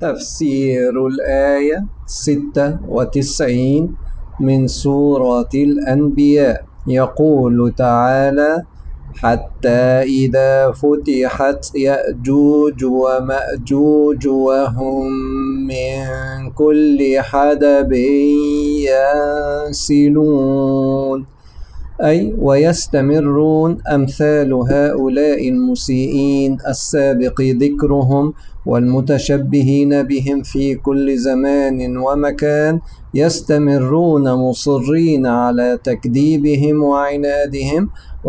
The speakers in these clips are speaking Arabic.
تفسير الآية 96 من سورة الأنبياء. يقول تعالى: حتى إذا فتحت يأجوج ومأجوج وهم من كل حدب ينسلون، أي ويستمرون أمثال هؤلاء المسيئين السابق ذكرهم والمتشبهين بهم في كل زمان ومكان، يستمرون مصرين على تكذيبهم وعنادهم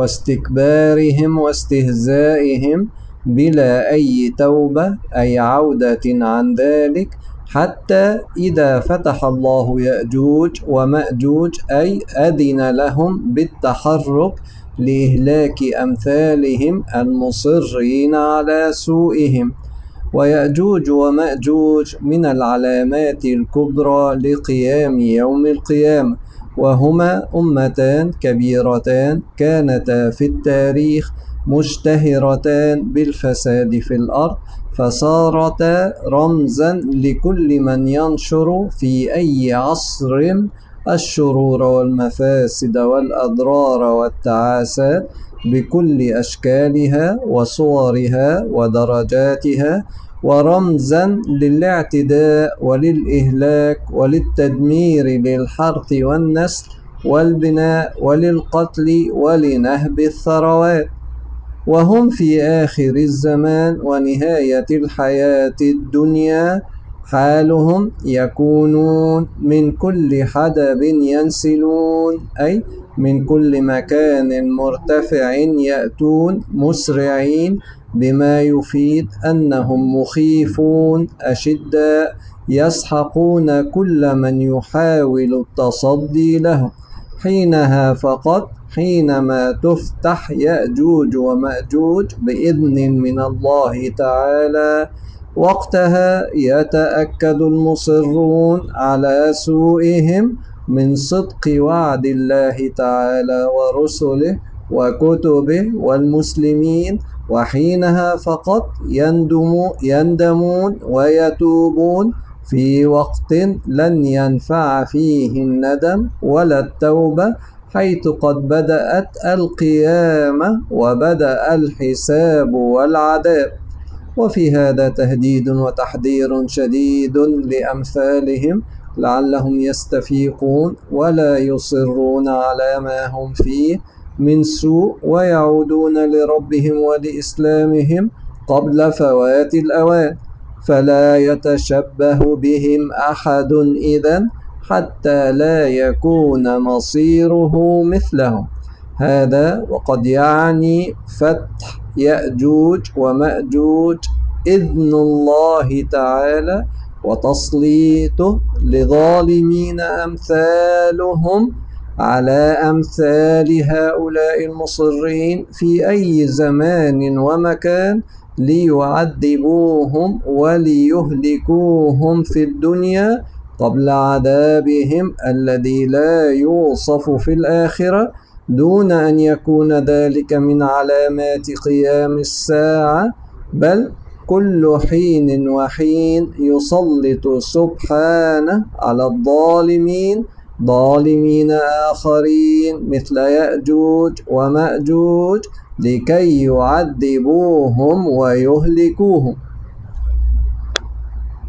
واستكبارهم واستهزائهم بلا أي توبة أي عودة عن ذلك، حتى إذا فتح الله يأجوج ومأجوج أي أذن لهم بالتحرك لإهلاك أمثالهم المصرين على سوءهم. ويأجوج ومأجوج من العلامات الكبرى لقيام يوم القيامة، وهما أمتان كبيرتان كانتا في التاريخ مشتهرتان بالفساد في الأرض، فصارتا رمزا لكل من ينشر في أي عصر الشرور والمفاسد والأضرار والتعاسات بكل أشكالها وصورها ودرجاتها، ورمزا للاعتداء وللإهلاك وللتدمير للحرث والنسل والبناء وللقتل ولنهب الثروات. وهم في آخر الزمان ونهاية الحياة الدنيا حالهم يكونون من كل حدب ينسلون، أي من كل مكان مرتفع يأتون مسرعين، بما يفيد أنهم مخيفون أشداء يسحقون كل من يحاول التصدي لهم. حينها فقط، حينما تفتح يأجوج ومأجوج بإذن من الله تعالى، وقتها يتأكد المصرون على سوءهم من صدق وعد الله تعالى ورسله وكتبه والمسلمين، وحينها فقط يندمون ويتوبون في وقت لن ينفع فيه الندم ولا التوبة، حيث قد بدأت القيامة وبدأ الحساب والعذاب. وفي هذا تهديد وتحذير شديد لأمثالهم لعلهم يستفيقون ولا يصرون على ما هم فيه من سوء، ويعودون لربهم ولإسلامهم قبل فوات الأوان، فلا يتشبه بهم أحد إذن حتى لا يكون مصيره مثلهم. هذا وقد يعني فتح يأجوج ومأجوج إذن الله تعالى وتسليطه لظالمين أمثالهم على أمثال هؤلاء المصرين في أي زمان ومكان، ليعذبوهم وليهلكوهم في الدنيا قبل عذابهم الذي لا يوصف في الآخرة، دون أن يكون ذلك من علامات قيام الساعة، بل كل حين وحين يسلط سبحانه على الظالمين ظالمين آخرين مثل يأجوج ومأجوج لكي يعذبوهم ويهلكوهم.